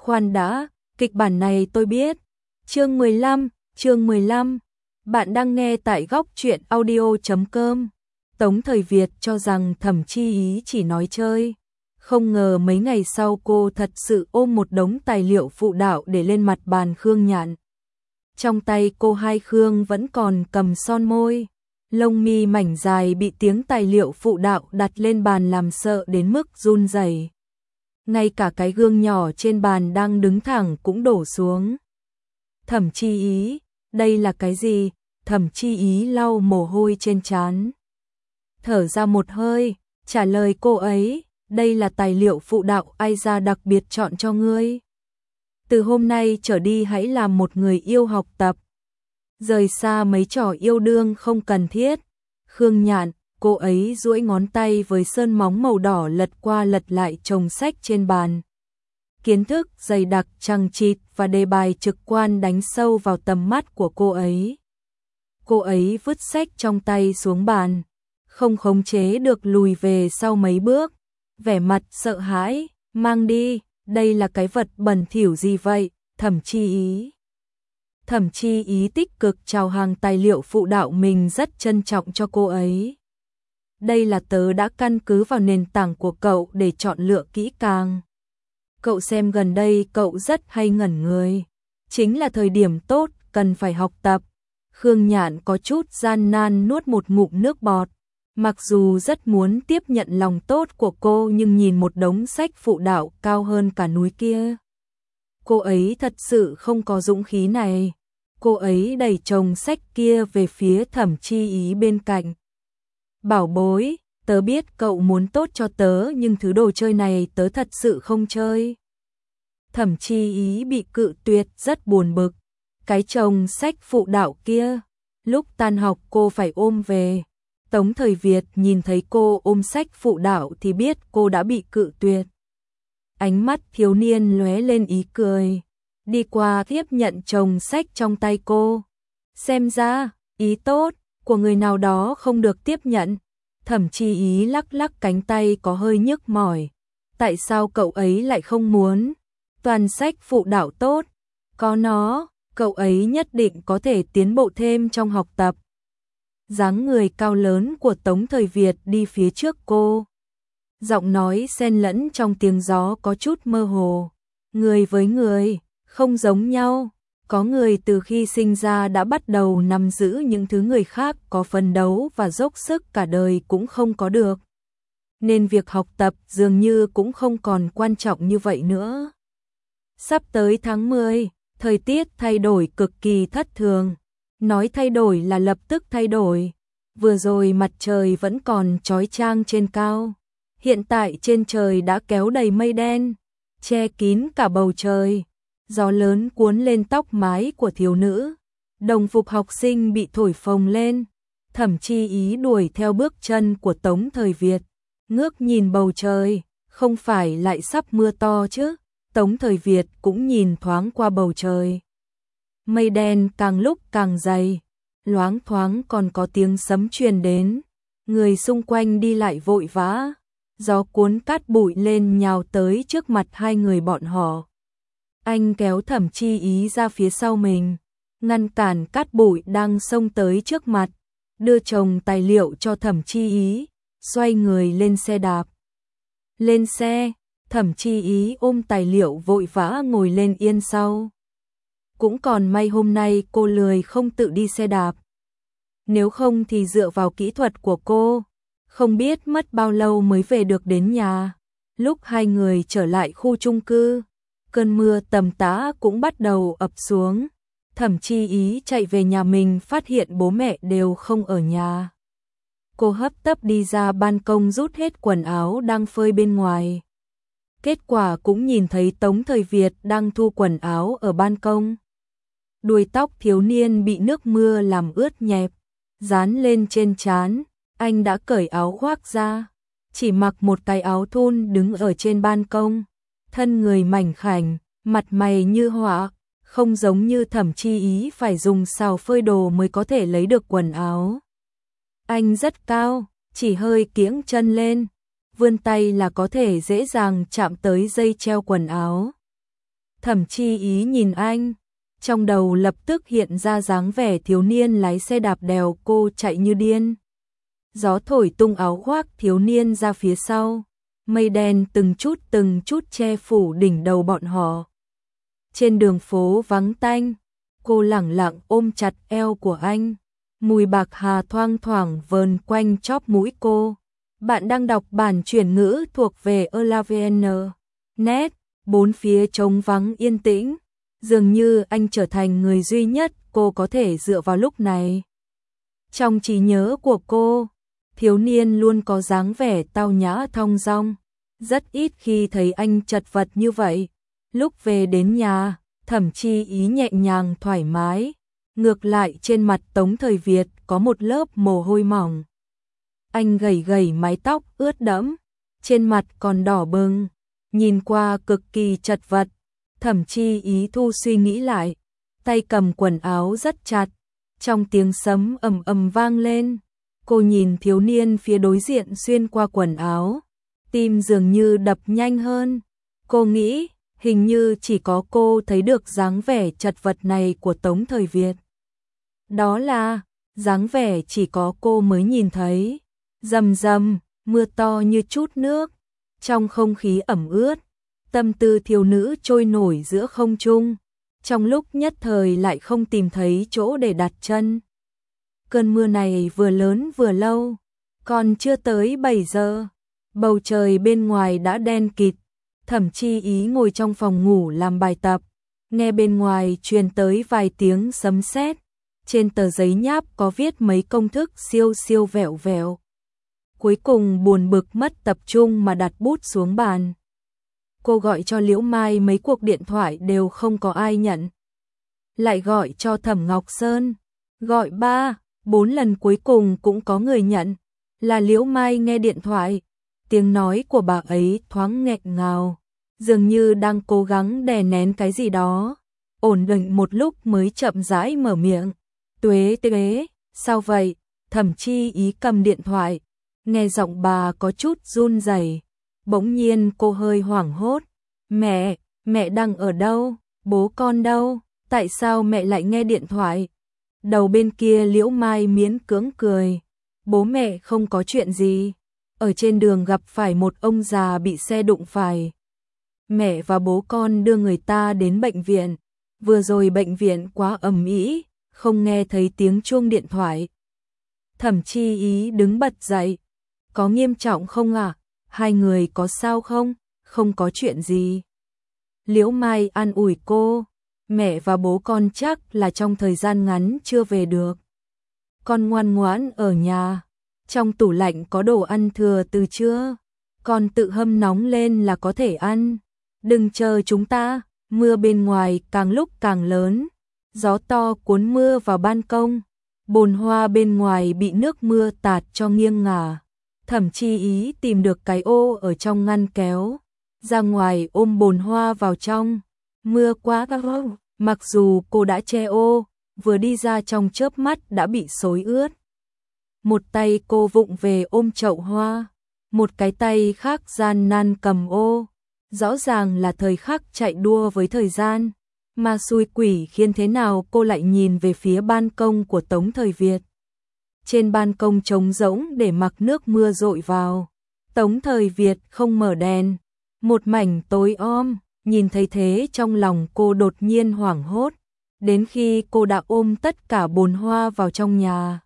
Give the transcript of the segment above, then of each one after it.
Khoan đã, kịch bản này tôi biết. Chương 15, bạn đang nghe tại góc truyện audio.com. Tống Thời Việt cho rằng Thẩm Chi Ý chỉ nói chơi. Không ngờ mấy ngày sau cô thật sự ôm một đống tài liệu phụ đạo để lên mặt bàn Khương Nhạn. Trong tay cô Hai Khương vẫn còn cầm son môi. Lông mi mảnh dài bị tiếng tài liệu phụ đạo đặt lên bàn làm sợ đến mức run rẩy. Ngay cả cái gương nhỏ trên bàn đang đứng thẳng cũng đổ xuống. Thẩm Chi Ý, đây là cái gì? Thẩm Chi Ý lau mồ hôi trên trán. Thở ra một hơi, trả lời cô ấy, đây là tài liệu phụ đạo ai ra đặc biệt chọn cho ngươi. Từ hôm nay trở đi hãy làm một người yêu học tập. Rời xa mấy trò yêu đương không cần thiết. Khương Nhạn, cô ấy duỗi ngón tay với sơn móng màu đỏ lật qua lật lại chồng sách trên bàn. Kiến thức dày đặc chằng chịt và đề bài trực quan đánh sâu vào tầm mắt của cô ấy. Cô ấy vứt sách trong tay xuống bàn, không khống chế được lùi về sau mấy bước, vẻ mặt sợ hãi, mang đi, đây là cái vật bẩn thỉu gì vậy, Thẩm Chi Ý. Thẩm Chi Ý tích cực chào hàng tài liệu phụ đạo mình rất trân trọng cho cô ấy. Đây là tớ đã căn cứ vào nền tảng của cậu để chọn lựa kỹ càng. Cậu xem gần đây cậu rất hay ngẩn người. Chính là thời điểm tốt, cần phải học tập. Khương Nhạn có chút gian nan nuốt một ngụm nước bọt. Mặc dù rất muốn tiếp nhận lòng tốt của cô nhưng nhìn một đống sách phụ đạo cao hơn cả núi kia. Cô ấy thật sự không có dũng khí này. Cô ấy đẩy chồng sách kia về phía Thẩm Chi Ý bên cạnh. Bảo bối, tớ biết cậu muốn tốt cho tớ nhưng thứ đồ chơi này tớ thật sự không chơi. Thẩm Chi Ý bị cự tuyệt rất buồn bực. Cái chồng sách phụ đạo kia, lúc tan học cô phải ôm về. Tống Thời Việt nhìn thấy cô ôm sách phụ đạo thì biết cô đã bị cự tuyệt. Ánh mắt thiếu niên lóe lên ý cười, đi qua tiếp nhận chồng sách trong tay cô. Xem ra, ý tốt của người nào đó không được tiếp nhận. Thẩm Chi Ý lắc lắc cánh tay có hơi nhức mỏi. Tại sao cậu ấy lại không muốn? Toàn sách phụ đạo tốt, có nó, cậu ấy nhất định có thể tiến bộ thêm trong học tập. Dáng người cao lớn của Tống Thời Việt đi phía trước cô. Giọng nói xen lẫn trong tiếng gió có chút mơ hồ. Người với người, không giống nhau. Có người từ khi sinh ra đã bắt đầu nắm giữ những thứ người khác có phấn đấu và dốc sức cả đời cũng không có được. Nên việc học tập dường như cũng không còn quan trọng như vậy nữa. Sắp tới tháng 10, thời tiết thay đổi cực kỳ thất thường. Nói thay đổi là lập tức thay đổi. Vừa rồi mặt trời vẫn còn chói chang trên cao. Hiện tại trên trời đã kéo đầy mây đen, che kín cả bầu trời. Gió lớn cuốn lên tóc mái của thiếu nữ. Đồng phục học sinh bị thổi phồng lên. Thẩm Chi Ý đuổi theo bước chân của Tống Thời Việt. Ngước nhìn bầu trời, không phải lại sắp mưa to chứ. Tống Thời Việt cũng nhìn thoáng qua bầu trời. Mây đen càng lúc càng dày, loáng thoáng còn có tiếng sấm truyền đến. Người xung quanh đi lại vội vã. Gió cuốn cát bụi lên nhào tới trước mặt hai người bọn họ. Anh kéo Thẩm Chi Ý ra phía sau mình, ngăn cản cát bụi đang xông tới trước mặt, đưa chồng tài liệu cho Thẩm Chi Ý, xoay người lên xe đạp. Lên xe, Thẩm Chi Ý ôm tài liệu vội vã ngồi lên yên sau. Cũng còn may hôm nay cô lười không tự đi xe đạp. Nếu không thì dựa vào kỹ thuật của cô, không biết mất bao lâu mới về được đến nhà. Lúc hai người trở lại khu chung cư, cơn mưa tầm tã cũng bắt đầu ập xuống. Thẩm Chi Ý chạy về nhà mình phát hiện bố mẹ đều không ở nhà. Cô hấp tấp đi ra ban công rút hết quần áo đang phơi bên ngoài. Kết quả cũng nhìn thấy Tống Thời Việt đang thu quần áo ở ban công. Đuôi tóc thiếu niên bị nước mưa làm ướt nhẹp, dán lên trên trán. Anh đã cởi áo khoác ra, chỉ mặc một cái áo thun đứng ở trên ban công. Thân người mảnh khảnh, mặt mày như họa, không giống như Thẩm Chi Ý phải dùng xào phơi đồ mới có thể lấy được quần áo. Anh rất cao, chỉ hơi kiễng chân lên, vươn tay là có thể dễ dàng chạm tới dây treo quần áo. Thẩm Chi Ý nhìn anh, trong đầu lập tức hiện ra dáng vẻ thiếu niên lái xe đạp đèo cô chạy như điên. Gió thổi tung áo khoác thiếu niên ra phía sau, mây đen từng chút che phủ đỉnh đầu bọn họ. Trên đường phố vắng tanh, cô lẳng lặng ôm chặt eo của anh, mùi bạc hà thoang thoảng vờn quanh chóp mũi cô. Bạn đang đọc bản chuyển ngữ thuộc về Elavn. Net, bốn phía trống vắng yên tĩnh, dường như anh trở thành người duy nhất cô có thể dựa vào lúc này. Trong trí nhớ của cô, thiếu niên luôn có dáng vẻ tao nhã thong dong, rất ít khi thấy anh chật vật như vậy. Lúc về đến nhà, Thẩm Chi Ý nhẹ nhàng thoải mái, ngược lại trên mặt Tống Thời Việt có một lớp mồ hôi mỏng. Anh gẩy gẩy mái tóc ướt đẫm, trên mặt còn đỏ bừng, nhìn qua cực kỳ chật vật. Thẩm Chi Ý thu suy nghĩ lại, tay cầm quần áo rất chặt, trong tiếng sấm ầm ầm vang lên. Cô nhìn thiếu niên phía đối diện xuyên qua quần áo, tim dường như đập nhanh hơn. Cô nghĩ, hình như chỉ có cô thấy được dáng vẻ chật vật này của Tống Thời Việt. Đó là dáng vẻ chỉ có cô mới nhìn thấy. Rầm rầm, mưa to như chút nước, trong không khí ẩm ướt, tâm tư thiếu nữ trôi nổi giữa không trung, trong lúc nhất thời lại không tìm thấy chỗ để đặt chân. Cơn mưa này vừa lớn vừa lâu, còn chưa tới 7 giờ, bầu trời bên ngoài đã đen kịt. Thẩm Chi Ý ngồi trong phòng ngủ làm bài tập, nghe bên ngoài truyền tới vài tiếng sấm sét, trên tờ giấy nháp có viết mấy công thức siêu siêu vẹo vẹo. Cuối cùng buồn bực mất tập trung mà đặt bút xuống bàn. Cô gọi cho Liễu Mai mấy cuộc điện thoại đều không có ai nhận. Lại gọi cho Thẩm Ngọc Sơn, gọi 3-4 lần cuối cùng cũng có người nhận, là Liễu Mai nghe điện thoại. Tiếng nói của bà ấy thoáng nghẹn ngào, dường như đang cố gắng đè nén cái gì đó. Ổn định một lúc mới chậm rãi mở miệng. Tuế, sao vậy? Thẩm Chi Ý cầm điện thoại, nghe giọng bà có chút run rẩy. Bỗng nhiên cô hơi hoảng hốt. Mẹ đang ở đâu? Bố con đâu? Tại sao mẹ lại nghe điện thoại? Đầu bên kia Liễu Mai miễn cưỡng cười. Bố mẹ không có chuyện gì. Ở trên đường gặp phải một ông già bị xe đụng phải. Mẹ và bố con đưa người ta đến bệnh viện. Vừa rồi bệnh viện quá ầm ĩ, không nghe thấy tiếng chuông điện thoại. Thẩm Chi Ý đứng bật dậy. Có nghiêm trọng không ạ? Hai người có sao không? Không có chuyện gì. Liễu Mai an ủi cô. Mẹ và bố con chắc là trong thời gian ngắn chưa về được. Con ngoan ngoãn ở nhà. Trong tủ lạnh có đồ ăn thừa từ trưa. Con tự hâm nóng lên là có thể ăn. Đừng chờ chúng ta. Mưa bên ngoài càng lúc càng lớn. Gió to cuốn mưa vào ban công. Bồn hoa bên ngoài bị nước mưa tạt cho nghiêng ngả. Thẩm Chi Ý tìm được cái ô ở trong ngăn kéo, ra ngoài ôm bồn hoa vào trong. Mưa quá gào, mặc dù cô đã che ô, vừa đi ra trong chớp mắt đã bị xối ướt. Một tay cô vụng về ôm chậu hoa, một cái tay khác gian nan cầm ô. Rõ ràng là thời khắc chạy đua với thời gian, mà xui quỷ khiến thế nào cô lại nhìn về phía ban công của Tống Thời Việt. Trên ban công trống rỗng để mặc nước mưa dội vào. Tống Thời Việt không mở đèn, một mảnh tối om. Nhìn thấy thế trong lòng cô đột nhiên hoảng hốt, đến khi cô đã ôm tất cả bồn hoa vào trong nhà.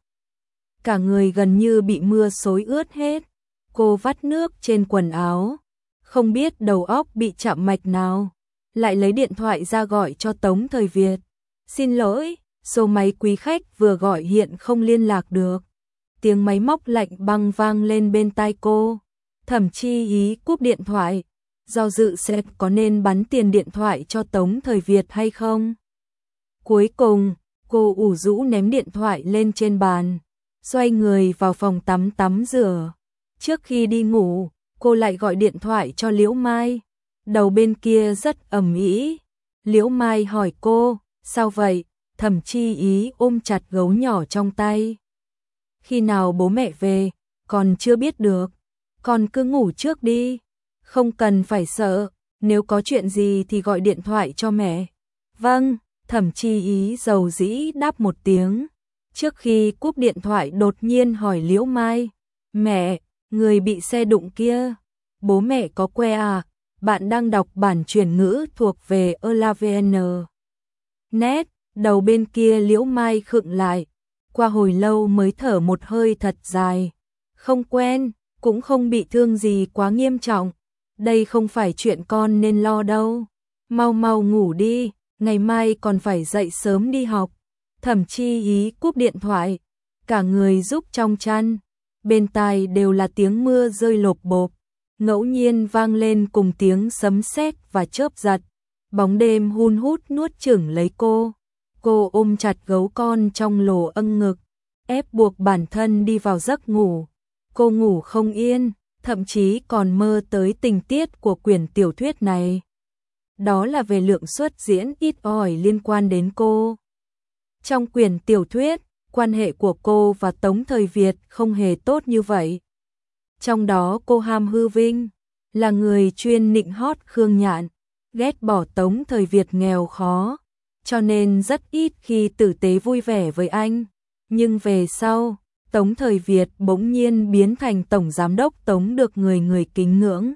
Cả người gần như bị mưa xối ướt hết. Cô vắt nước trên quần áo, không biết đầu óc bị chạm mạch nào. Lại lấy điện thoại ra gọi cho Tống Thời Việt. Xin lỗi, số máy quý khách vừa gọi hiện không liên lạc được. Tiếng máy móc lạnh băng vang lên bên tai cô. Thẩm Chi Ý cúp điện thoại, do dự xem có nên bắn tiền điện thoại cho Tống Thời Việt hay không. Cuối cùng, cô ủ rũ ném điện thoại lên trên bàn, xoay người vào phòng tắm rửa. Trước khi đi ngủ, cô lại gọi điện thoại cho Liễu Mai. Đầu bên kia rất ầm ĩ. Liễu Mai hỏi cô, sao vậy? Thẩm Chi Ý ôm chặt gấu nhỏ trong tay. Khi nào bố mẹ về, con chưa biết được. Con cứ ngủ trước đi. Không cần phải sợ, nếu có chuyện gì thì gọi điện thoại cho mẹ. Vâng, Thẩm Chi Ý dầu dĩ đáp một tiếng. Trước khi cúp điện thoại đột nhiên hỏi Liễu Mai, mẹ, người bị xe đụng kia, bố mẹ có que à? Bạn đang đọc bản chuyển ngữ thuộc về ELAVN. Net, đầu bên kia Liễu Mai khựng lại, qua hồi lâu mới thở một hơi thật dài. Không quen, cũng không bị thương gì quá nghiêm trọng. Đây không phải chuyện con nên lo đâu. Mau mau ngủ đi, ngày mai còn phải dậy sớm đi học. Thẩm Chi Ý cúp điện thoại, cả người rúc trong chăn. Bên tai đều là tiếng mưa rơi lộp bộp, ngẫu nhiên vang lên cùng tiếng sấm sét và chớp giật. Bóng đêm hun hút nuốt chửng lấy cô. Cô ôm chặt gấu con trong lồ âng ngực, ép buộc bản thân đi vào giấc ngủ. Cô ngủ không yên, thậm chí còn mơ tới tình tiết của quyển tiểu thuyết này. Đó là về lượng xuất diễn ít ỏi liên quan đến cô. Trong quyển tiểu thuyết, quan hệ của cô và Tống Thời Việt không hề tốt như vậy. Trong đó cô ham hư vinh, là người chuyên nịnh hót Khương Nhạn, ghét bỏ Tống Thời Việt nghèo khó, cho nên rất ít khi tử tế vui vẻ với anh. Nhưng về sau, Tống Thời Việt bỗng nhiên biến thành tổng giám đốc Tống được người người kính ngưỡng.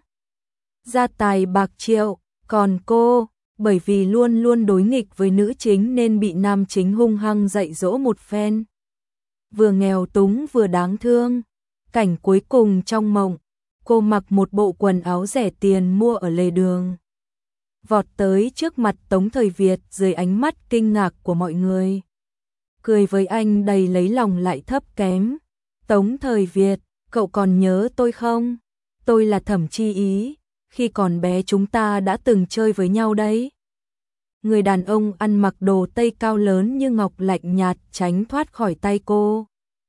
Gia tài bạc triệu, còn cô, bởi vì luôn luôn đối nghịch với nữ chính nên bị nam chính hung hăng dạy dỗ một phen. Vừa nghèo túng vừa đáng thương. Cảnh cuối cùng trong mộng, cô mặc một bộ quần áo rẻ tiền mua ở lề đường, vọt tới trước mặt Tống Thời Việt dưới ánh mắt kinh ngạc của mọi người. Cười với anh đầy lấy lòng lại thấp kém. Tống Thời Việt, cậu còn nhớ tôi không? Tôi là Thẩm Chi Ý, khi còn bé chúng ta đã từng chơi với nhau đấy. Người đàn ông ăn mặc đồ tây cao lớn như ngọc lạnh nhạt tránh thoát khỏi tay cô.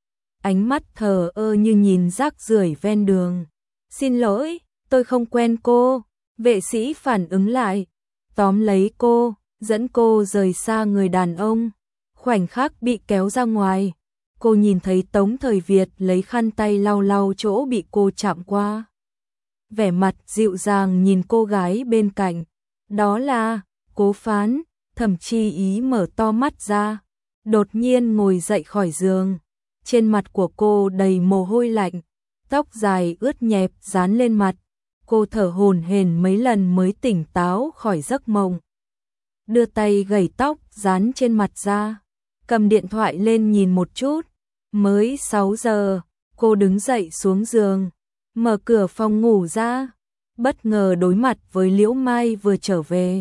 Ánh mắt thờ ơ như nhìn rác rưởi ven đường. Xin lỗi, tôi không quen cô. Vệ sĩ phản ứng lại, tóm lấy cô, dẫn cô rời xa người đàn ông. Khoảnh khắc bị kéo ra ngoài, cô nhìn thấy Tống Thời Việt lấy khăn tay lau lau chỗ bị cô chạm qua. Vẻ mặt dịu dàng nhìn cô gái bên cạnh. Đó là Cố Phán. Thẩm Chi Ý mở to mắt ra, đột nhiên ngồi dậy khỏi giường. Trên mặt của cô đầy mồ hôi lạnh, tóc dài ướt nhẹp dán lên mặt. Cô thở hổn hển mấy lần mới tỉnh táo khỏi giấc mộng. Đưa tay gẩy tóc dán trên mặt ra, cầm điện thoại lên nhìn một chút. Mới 6 giờ, cô đứng dậy xuống giường, mở cửa phòng ngủ ra. Bất ngờ đối mặt với Liễu Mai vừa trở về.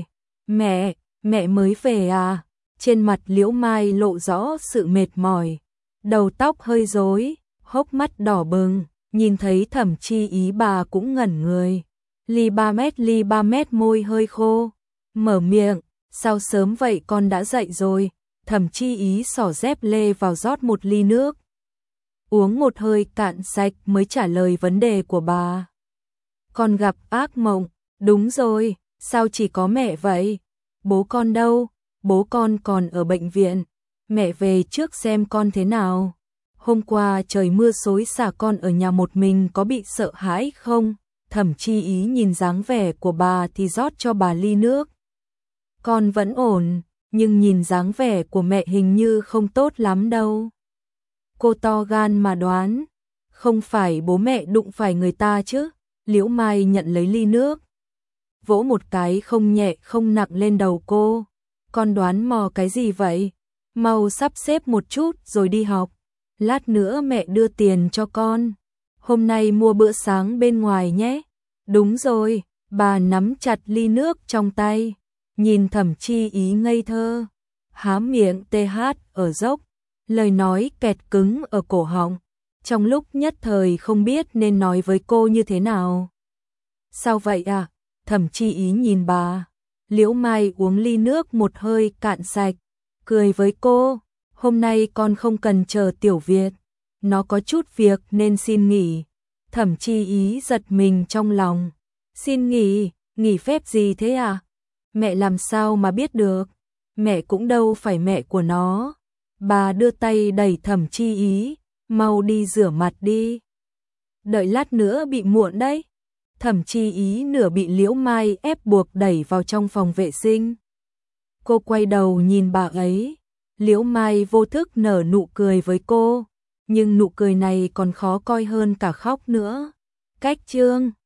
Mẹ mới về à? Trên mặt Liễu Mai lộ rõ sự mệt mỏi, đầu tóc hơi rối, hốc mắt đỏ bừng, nhìn thấy Thẩm Chi Ý bà cũng ngẩn người. Ly ba mét môi hơi khô, mở miệng, sao sớm vậy con đã dậy rồi? Thẩm Chi Ý xỏ dép lê vào rót một ly nước. Uống một hơi cạn sạch mới trả lời vấn đề của bà. Con gặp ác mộng, đúng rồi, sao chỉ có mẹ vậy? Bố con đâu? Bố con còn ở bệnh viện. Mẹ về trước xem con thế nào. Hôm qua trời mưa xối xả con ở nhà một mình có bị sợ hãi không? Thẩm Chi Ý nhìn dáng vẻ của bà thì rót cho bà ly nước. Con vẫn ổn, nhưng nhìn dáng vẻ của mẹ hình như không tốt lắm đâu. Cô to gan mà đoán, không phải bố mẹ đụng phải người ta chứ? Liễu Mai nhận lấy ly nước, vỗ một cái không nhẹ không nặng lên đầu cô. Con đoán mò cái gì vậy? Mau sắp xếp một chút rồi đi học. Lát nữa mẹ đưa tiền cho con. Hôm nay mua bữa sáng bên ngoài nhé. Đúng rồi, bà nắm chặt ly nước trong tay, nhìn Thẩm Chi Ý ngây thơ, há miệng TH ở dốc, lời nói kẹt cứng ở cổ họng. Trong lúc nhất thời không biết nên nói với cô như thế nào. Sao vậy à? Thẩm Chi Ý nhìn bà. Liễu Mai uống ly nước một hơi cạn sạch, cười với cô. Hôm nay con không cần chờ Tiểu Việt, nó có chút việc nên xin nghỉ. Thẩm Chi Ý giật mình trong lòng. Xin nghỉ, nghỉ phép gì thế à? Mẹ làm sao mà biết được? Mẹ cũng đâu phải mẹ của nó. Bà đưa tay đẩy Thẩm Chi Ý, mau đi rửa mặt đi. Đợi lát nữa bị muộn đấy. Thẩm Chi Ý nửa bị Liễu Mai ép buộc đẩy vào trong phòng vệ sinh. Cô quay đầu nhìn bà ấy, Liễu Mai vô thức nở nụ cười với cô, nhưng nụ cười này còn khó coi hơn cả khóc nữa. Cách chương